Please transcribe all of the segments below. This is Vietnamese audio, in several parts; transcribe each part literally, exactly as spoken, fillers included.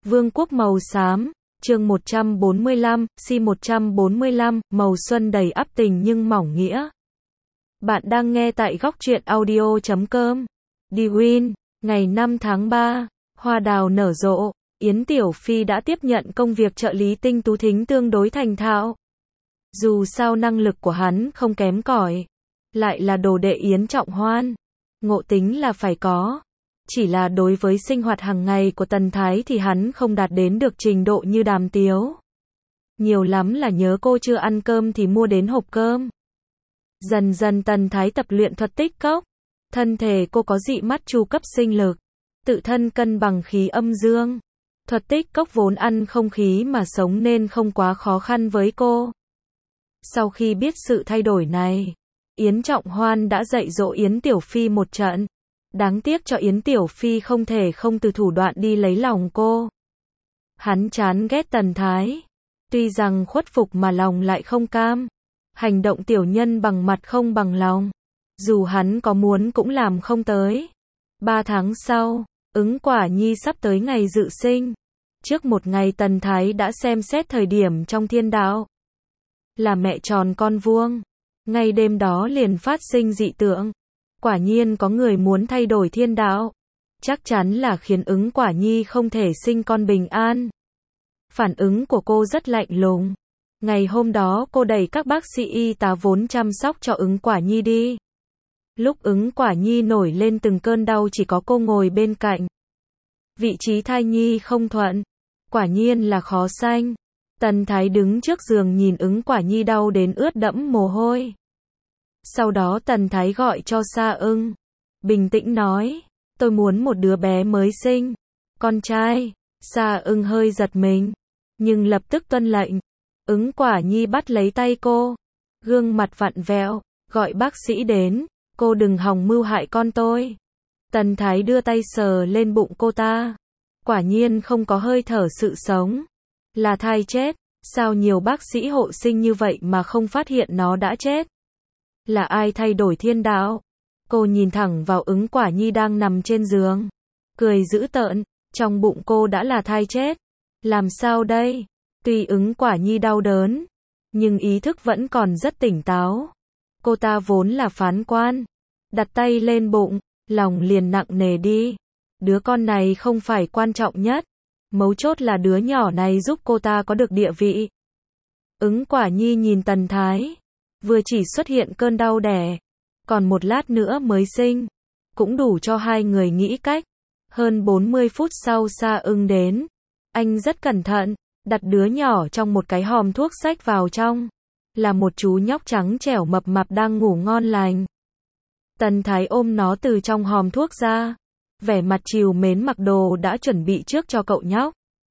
Vương quốc màu xám, chương một trăm bốn mươi lăm, si một trăm bốn mươi lăm, màu xuân đầy ắp tình nhưng mỏng nghĩa. Bạn đang nghe tại góc truyện audio chấm com. Dwayne, ngày năm tháng ba, hoa đào nở rộ, Yến Tiểu Phi đã tiếp nhận công việc trợ lý Tinh Tú Thính tương đối thành thạo. Dù sao năng lực của hắn không kém cỏi, lại là đồ đệ Yến Trọng Hoan, ngộ tính là phải có. Chỉ là đối với sinh hoạt hàng ngày của Tần Thái thì hắn không đạt đến được trình độ như Đàm Tiếu. Nhiều lắm là nhớ cô chưa ăn cơm thì mua đến hộp cơm. Dần dần Tần Thái tập luyện thuật tích cốc. Thân thể cô có dị mắt chu cấp sinh lực, tự thân cân bằng khí âm dương. Thuật tích cốc vốn ăn không khí mà sống nên không quá khó khăn với cô. Sau khi biết sự thay đổi này, Yến Trọng Hoan đã dạy dỗ Yến Tiểu Phi một trận. Đáng tiếc cho Yến Tiểu Phi không thể không từ thủ đoạn đi lấy lòng cô. Hắn chán ghét Tần Thái. Tuy rằng khuất phục mà lòng lại không cam. Hành động tiểu nhân bằng mặt không bằng lòng. Dù hắn có muốn cũng làm không tới. Ba tháng sau, Ứng Quả Nhi sắp tới ngày dự sinh. Trước một ngày Tần Thái đã xem xét thời điểm trong thiên đạo. Là mẹ tròn con vuông. Ngay đêm đó liền phát sinh dị tượng. Quả nhiên có người muốn thay đổi thiên đạo. Chắc chắn là khiến Ứng Quả Nhi không thể sinh con bình an. Phản ứng của cô rất lạnh lùng. Ngày hôm đó cô đẩy các bác sĩ y tá vốn chăm sóc cho Ứng Quả Nhi đi. Lúc Ứng Quả Nhi nổi lên từng cơn đau chỉ có cô ngồi bên cạnh. Vị trí thai nhi không thuận. Quả nhiên là khó sanh. Tần Thái đứng trước giường nhìn Ứng Quả Nhi đau đến ướt đẫm mồ hôi. Sau đó Tần Thái gọi cho Sa Ưng. Bình tĩnh nói, tôi muốn một đứa bé mới sinh. Con trai. Sa Ưng hơi giật mình, nhưng lập tức tuân lệnh. Ứng Quả Nhi bắt lấy tay cô. Gương mặt vặn vẹo, gọi bác sĩ đến. Cô đừng hòng mưu hại con tôi. Tần Thái đưa tay sờ lên bụng cô ta. Quả nhiên không có hơi thở sự sống. Là thai chết. Sao nhiều bác sĩ hộ sinh như vậy mà không phát hiện nó đã chết? Là ai thay đổi thiên đạo? Cô nhìn thẳng vào Ứng Quả Nhi đang nằm trên giường. Cười dữ tợn, trong bụng cô đã là thai chết. Làm sao đây? Tuy Ứng Quả Nhi đau đớn, nhưng ý thức vẫn còn rất tỉnh táo. Cô ta vốn là phán quan. Đặt tay lên bụng, lòng liền nặng nề đi. Đứa con này không phải quan trọng nhất. Mấu chốt là đứa nhỏ này giúp cô ta có được địa vị. Ứng Quả Nhi nhìn Tần Thái. Vừa chỉ xuất hiện cơn đau đẻ, còn một lát nữa mới sinh, cũng đủ cho hai người nghĩ cách. Hơn bốn mươi phút sau Sa Ưng đến. Anh rất cẩn thận, đặt đứa nhỏ trong một cái hòm thuốc xách vào trong. Là một chú nhóc trắng trẻo mập mạp đang ngủ ngon lành. Tần Thái ôm nó từ trong hòm thuốc ra. Vẻ mặt trìu mến mặc đồ đã chuẩn bị trước cho cậu nhóc.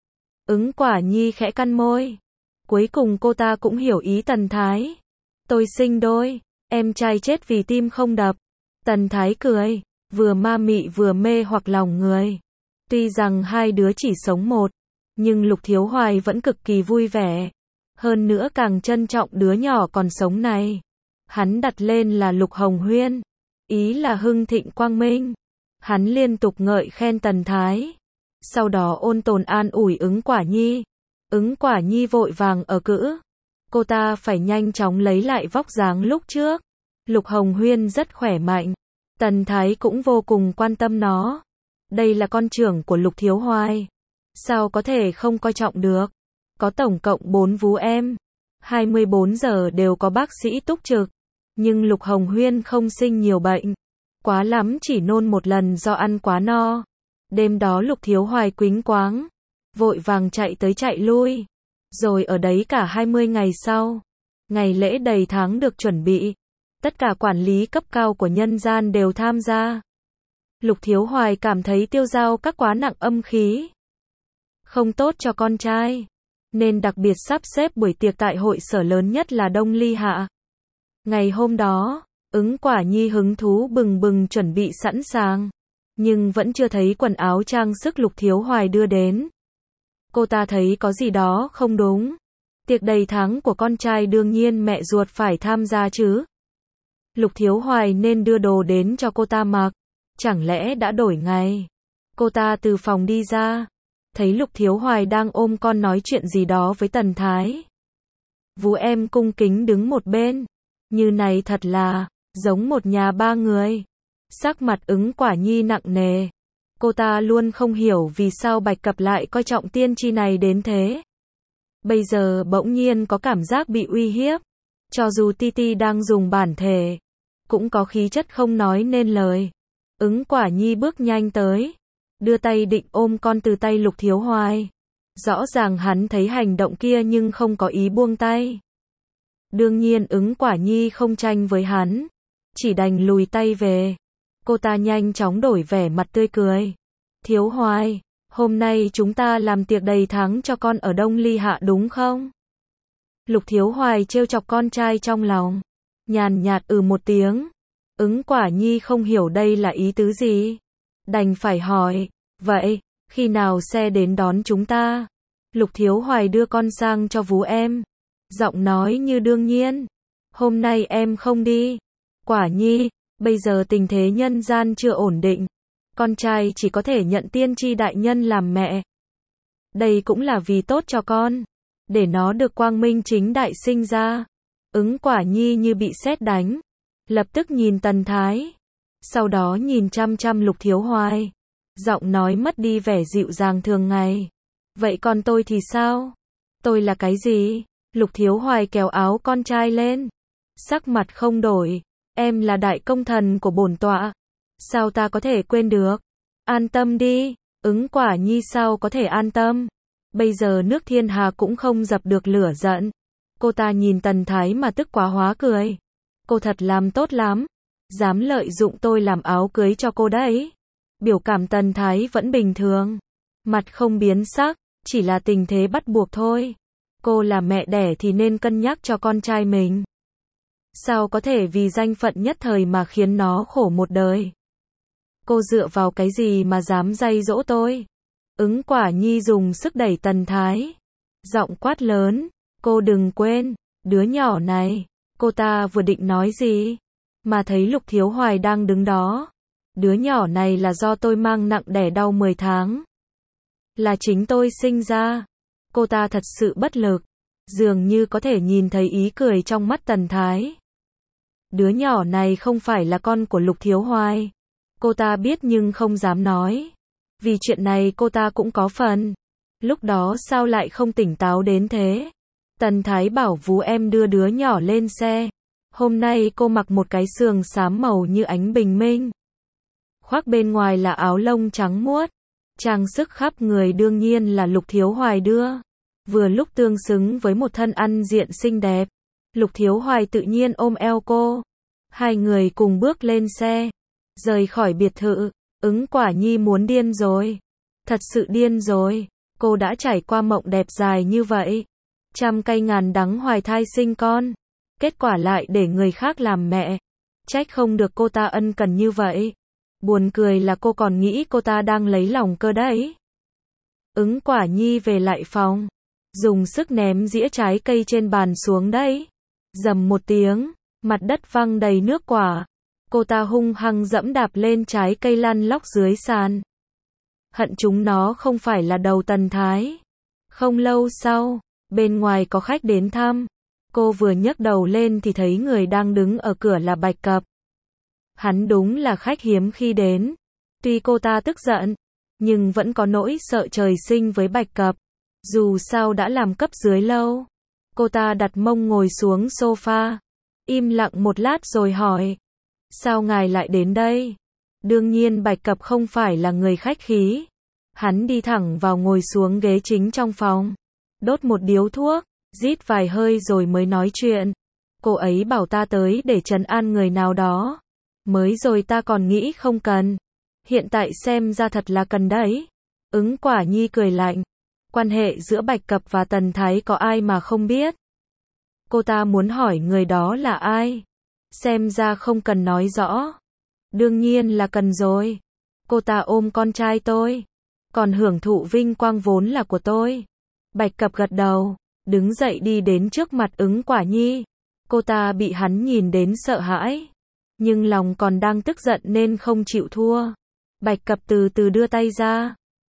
Ứng Quả Nhi khẽ cắn môi. Cuối cùng cô ta cũng hiểu ý Tần Thái. Tôi sinh đôi, em trai chết vì tim không đập. Tần Thái cười, vừa ma mị vừa mê hoặc lòng người. Tuy rằng hai đứa chỉ sống một, nhưng Lục Thiếu Hoài vẫn cực kỳ vui vẻ. Hơn nữa càng trân trọng đứa nhỏ còn sống này. Hắn đặt lên là Lục Hồng Huyên, ý là hưng thịnh quang minh. Hắn liên tục ngợi khen Tần Thái. Sau đó ôn tồn an ủi Ứng Quả Nhi. Ứng Quả Nhi vội vàng ở cữ. Cô ta phải nhanh chóng lấy lại vóc dáng lúc trước. Lục Hồng Huyên rất khỏe mạnh. Tần Thái cũng vô cùng quan tâm nó. Đây là con trưởng của Lục Thiếu Hoài. Sao có thể không coi trọng được? Có tổng cộng bốn vú em. hai mươi bốn giờ đều có bác sĩ túc trực. Nhưng Lục Hồng Huyên không sinh nhiều bệnh. Quá lắm chỉ nôn một lần do ăn quá no. Đêm đó Lục Thiếu Hoài quýnh quáng. Vội vàng chạy tới chạy lui. Rồi ở đấy cả hai mươi ngày sau. Ngày lễ đầy tháng được chuẩn bị. Tất cả quản lý cấp cao của nhân gian đều tham gia. Lục Thiếu Hoài cảm thấy Tiêu Giao các quá nặng âm khí. Không tốt cho con trai. Nên đặc biệt sắp xếp buổi tiệc tại hội sở lớn nhất là Đông Ly Hạ. Ngày hôm đó, Ứng Quả Nhi hứng thú bừng bừng chuẩn bị sẵn sàng. Nhưng vẫn chưa thấy quần áo trang sức Lục Thiếu Hoài đưa đến. Cô ta thấy có gì đó không đúng. Tiệc đầy tháng của con trai đương nhiên mẹ ruột phải tham gia chứ. Lục Thiếu Hoài nên đưa đồ đến cho cô ta mặc. Chẳng lẽ đã đổi ngày? Cô ta từ phòng đi ra. thấy Lục Thiếu Hoài đang ôm con nói chuyện gì đó với Tần Thái. Vú em cung kính đứng một bên, như này thật là, giống một nhà ba người. Sắc mặt Ứng Quả Nhi nặng nề. Cô ta luôn không hiểu vì sao Bạch Cập lại coi trọng tiên tri này đến thế. Bây giờ bỗng nhiên có cảm giác bị uy hiếp. Cho dù Ti Ti đang dùng bản thể, cũng có khí chất không nói nên lời. Ứng Quả Nhi bước nhanh tới, đưa tay định ôm con từ tay Lục Thiếu Hoài. Rõ ràng hắn thấy hành động kia nhưng không có ý buông tay. Đương nhiên Ứng Quả Nhi không tranh với hắn, chỉ đành lùi tay về. Cô ta nhanh chóng đổi vẻ mặt tươi cười. Thiếu Hoài, hôm nay chúng ta làm tiệc đầy tháng cho con ở Đông Ly Hạ đúng không? Lục Thiếu Hoài trêu chọc con trai trong lòng, nhàn nhạt ừ một tiếng. Ứng Quả Nhi không hiểu đây là ý tứ gì, đành phải hỏi, vậy, khi nào xe đến đón chúng ta? Lục Thiếu Hoài đưa con sang cho vú em, giọng nói như đương nhiên, hôm nay em không đi. Quả Nhi, bây giờ tình thế nhân gian chưa ổn định, con trai chỉ có thể nhận tiên tri đại nhân làm mẹ. Đây cũng là vì tốt cho con, để nó được quang minh chính đại sinh ra. Ứng Quả Nhi như bị sét đánh, lập tức nhìn Tần Thái, sau đó nhìn chăm chăm Lục Thiếu Hoài, giọng nói mất đi vẻ dịu dàng thường ngày. Vậy còn tôi thì sao? Tôi là cái gì? Lục Thiếu Hoài kéo áo con trai lên, sắc mặt không đổi. Em là đại công thần của bổn tọa, sao ta có thể quên được? An tâm đi. Ứng Quả Nhi sao có thể an tâm? Bây giờ nước thiên hà cũng không dập được lửa giận. Cô ta nhìn Tần Thái mà tức quá hóa cười. Cô thật làm tốt lắm, dám lợi dụng tôi làm áo cưới cho cô đấy. Biểu cảm Tần Thái vẫn bình thường, mặt không biến sắc, chỉ là tình thế bắt buộc thôi. Cô là mẹ đẻ thì nên cân nhắc cho con trai mình. Sao có thể vì danh phận nhất thời mà khiến nó khổ một đời? Cô dựa vào cái gì mà dám dạy dỗ tôi? Ứng Quả Nhi dùng sức đẩy Tần Thái, giọng quát lớn, cô đừng quên, đứa nhỏ này. Cô ta vừa định nói gì, mà thấy Lục Thiếu Hoài đang đứng đó. Đứa nhỏ này là do tôi mang nặng đẻ đau mười tháng. Là chính tôi sinh ra. Cô ta thật sự bất lực, dường như có thể nhìn thấy ý cười trong mắt Tần Thái. Đứa nhỏ này không phải là con của Lục Thiếu Hoài. Cô ta biết nhưng không dám nói. Vì chuyện này cô ta cũng có phần. Lúc đó sao lại không tỉnh táo đến thế? Tần Thái bảo vú em đưa đứa nhỏ lên xe. Hôm nay cô mặc một cái sườn xám màu như ánh bình minh. Khoác bên ngoài là áo lông trắng muốt. Trang sức khắp người đương nhiên là Lục Thiếu Hoài đưa. Vừa lúc tương xứng với một thân ăn diện xinh đẹp. Lục Thiếu Hoài tự nhiên ôm eo cô. Hai người cùng bước lên xe, rời khỏi biệt thự. Ứng Quả Nhi muốn điên rồi. Thật sự điên rồi. Cô đã trải qua mộng đẹp dài như vậy. Trăm cây ngàn đắng hoài thai sinh con. Kết quả lại để người khác làm mẹ. Trách không được cô ta ân cần như vậy. Buồn cười là cô còn nghĩ cô ta đang lấy lòng cơ đấy. Ứng Quả Nhi về lại phòng, dùng sức ném dĩa trái cây trên bàn xuống đấy. Dầm một tiếng, mặt đất văng đầy nước quả. Cô ta hung hăng dẫm đạp lên trái cây lăn lóc dưới sàn. Hận chúng nó không phải là đầu Tần Thái. Không lâu sau, bên ngoài có khách đến thăm. Cô vừa nhấc đầu lên thì thấy người đang đứng ở cửa là Bạch Cập. Hắn đúng là khách hiếm khi đến. Tuy cô ta tức giận, nhưng vẫn có nỗi sợ trời sinh với Bạch Cập. Dù sao đã làm cấp dưới lâu. Cô ta đặt mông ngồi xuống sofa, im lặng một lát rồi hỏi. Sao ngài lại đến đây? Đương nhiên Bạch Cập không phải là người khách khí. Hắn đi thẳng vào ngồi xuống ghế chính trong phòng. Đốt một điếu thuốc, rít vài hơi rồi mới nói chuyện. Cô ấy bảo ta tới để trấn an người nào đó. Mới rồi ta còn nghĩ không cần. Hiện tại xem ra thật là cần đấy. Ứng Quả Nhi cười lạnh. Quan hệ giữa Bạch Cập và Tần Thái có ai mà không biết. Cô ta muốn hỏi người đó là ai. Xem ra không cần nói rõ. Đương nhiên là cần rồi. Cô ta ôm con trai tôi. Còn hưởng thụ vinh quang vốn là của tôi. Bạch Cập gật đầu, đứng dậy đi đến trước mặt Ứng Quả Nhi. Cô ta bị hắn nhìn đến sợ hãi. Nhưng lòng còn đang tức giận nên không chịu thua. Bạch Cập từ từ đưa tay ra.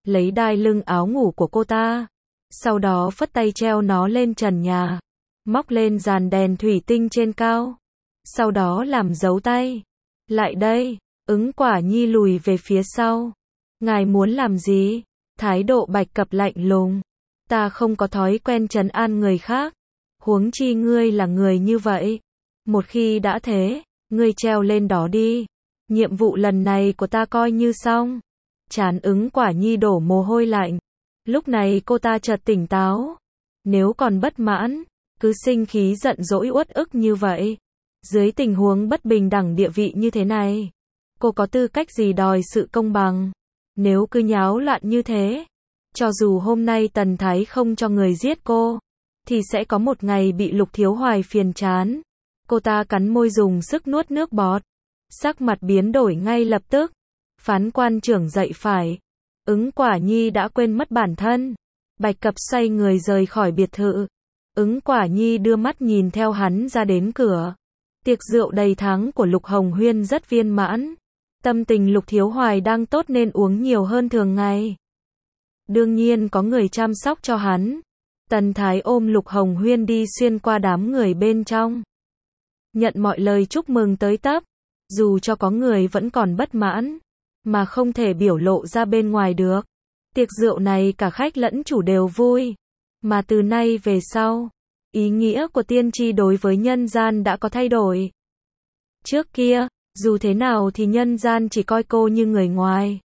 lấy đai lưng áo ngủ của cô ta, sau đó phất tay treo nó lên trần nhà, móc lên dàn đèn thủy tinh trên cao, sau đó làm dấu tay. Lại đây, Ứng Quả Nhi lùi về phía sau. Ngài muốn làm gì? Thái độ Bạch Cập lạnh lùng. Ta không có thói quen trấn an người khác. Huống chi ngươi là người như vậy. Một khi đã thế, ngươi treo lên đó đi. Nhiệm vụ lần này của ta coi như xong. Trán Ứng Quả Nhi đổ mồ hôi lạnh. Lúc này cô ta chợt tỉnh táo. Nếu còn bất mãn, cứ sinh khí giận dỗi uất ức như vậy. Dưới tình huống bất bình đẳng địa vị như thế này, cô có tư cách gì đòi sự công bằng? Nếu cứ nháo loạn như thế, cho dù hôm nay Tần Thái không cho người giết cô, thì sẽ có một ngày bị Lục Thiếu Hoài phiền chán. Cô ta cắn môi dùng sức nuốt nước bọt, sắc mặt biến đổi ngay lập tức. Phán quan trưởng dậy phải. Ứng Quả Nhi đã quên mất bản thân. Bạch Cập xoay người rời khỏi biệt thự. Ứng Quả Nhi đưa mắt nhìn theo hắn ra đến cửa. Tiệc rượu đầy tháng của Lục Hồng Huyên rất viên mãn. Tâm tình Lục Thiếu Hoài đang tốt nên uống nhiều hơn thường ngày. Đương nhiên có người chăm sóc cho hắn. Tần Thái ôm Lục Hồng Huyên đi xuyên qua đám người bên trong. Nhận mọi lời chúc mừng tới tấp. Dù cho có người vẫn còn bất mãn, mà không thể biểu lộ ra bên ngoài được. Tiệc rượu này cả khách lẫn chủ đều vui. Mà từ nay về sau, ý nghĩa của tiên tri đối với nhân gian đã có thay đổi. Trước kia, dù thế nào thì nhân gian chỉ coi cô như người ngoài.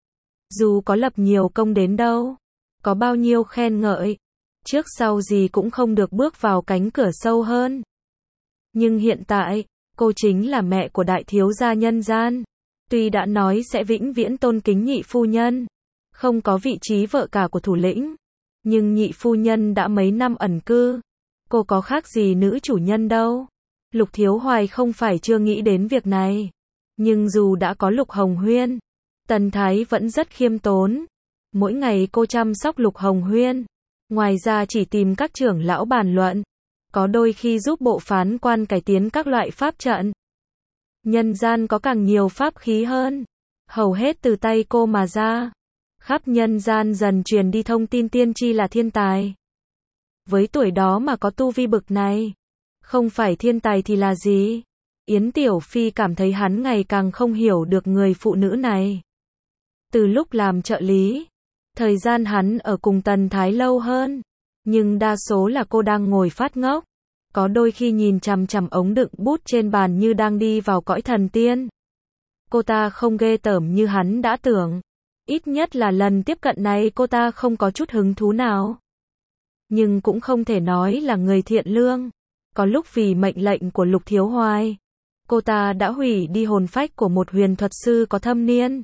Dù có lập nhiều công đến đâu, có bao nhiêu khen ngợi, trước sau gì cũng không được bước vào cánh cửa sâu hơn. Nhưng hiện tại, cô chính là mẹ của đại thiếu gia nhân gian. Tuy đã nói sẽ vĩnh viễn tôn kính nhị phu nhân, không có vị trí vợ cả của thủ lĩnh, nhưng nhị phu nhân đã mấy năm ẩn cư. Cô có khác gì nữ chủ nhân đâu. Lục Thiếu Hoài không phải chưa nghĩ đến việc này. Nhưng dù đã có Lục Hồng Huyên, Tần Thái vẫn rất khiêm tốn. Mỗi ngày cô chăm sóc Lục Hồng Huyên. Ngoài ra chỉ tìm các trưởng lão bàn luận. Có đôi khi giúp bộ phán quan cải tiến các loại pháp trận. Nhân gian có càng nhiều pháp khí hơn. Hầu hết từ tay cô mà ra. Khắp nhân gian dần truyền đi thông tin tiên tri là thiên tài. Với tuổi đó mà có tu vi bực này, không phải thiên tài thì là gì? Yến Tiểu Phi cảm thấy hắn ngày càng không hiểu được người phụ nữ này. Từ lúc làm trợ lý, thời gian hắn ở cùng Tần Thái lâu hơn, nhưng đa số là cô đang ngồi phát ngốc. Có đôi khi nhìn chằm chằm ống đựng bút trên bàn như đang đi vào cõi thần tiên. Cô ta không ghê tởm như hắn đã tưởng. Ít nhất là lần tiếp cận này cô ta không có chút hứng thú nào. Nhưng cũng không thể nói là người thiện lương. Có lúc vì mệnh lệnh của Lục Thiếu Hoài, cô ta đã hủy đi hồn phách của một huyền thuật sư có thâm niên.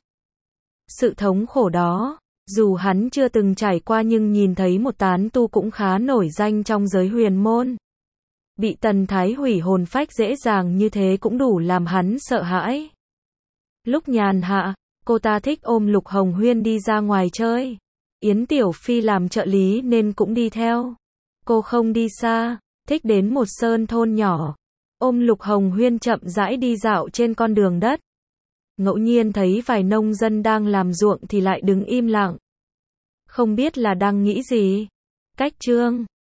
Sự thống khổ đó, dù hắn chưa từng trải qua nhưng nhìn thấy một tán tu cũng khá nổi danh trong giới huyền môn. Bị Tần Thái hủy hồn phách dễ dàng như thế cũng đủ làm hắn sợ hãi. Lúc nhàn hạ, cô ta thích ôm Lục Hồng Huyên đi ra ngoài chơi. Yến Tiểu Phi làm trợ lý nên cũng đi theo. Cô không đi xa, thích đến một sơn thôn nhỏ. Ôm Lục Hồng Huyên chậm rãi đi dạo trên con đường đất. Ngẫu nhiên thấy vài nông dân đang làm ruộng thì lại đứng im lặng. Không biết là đang nghĩ gì. Cách chương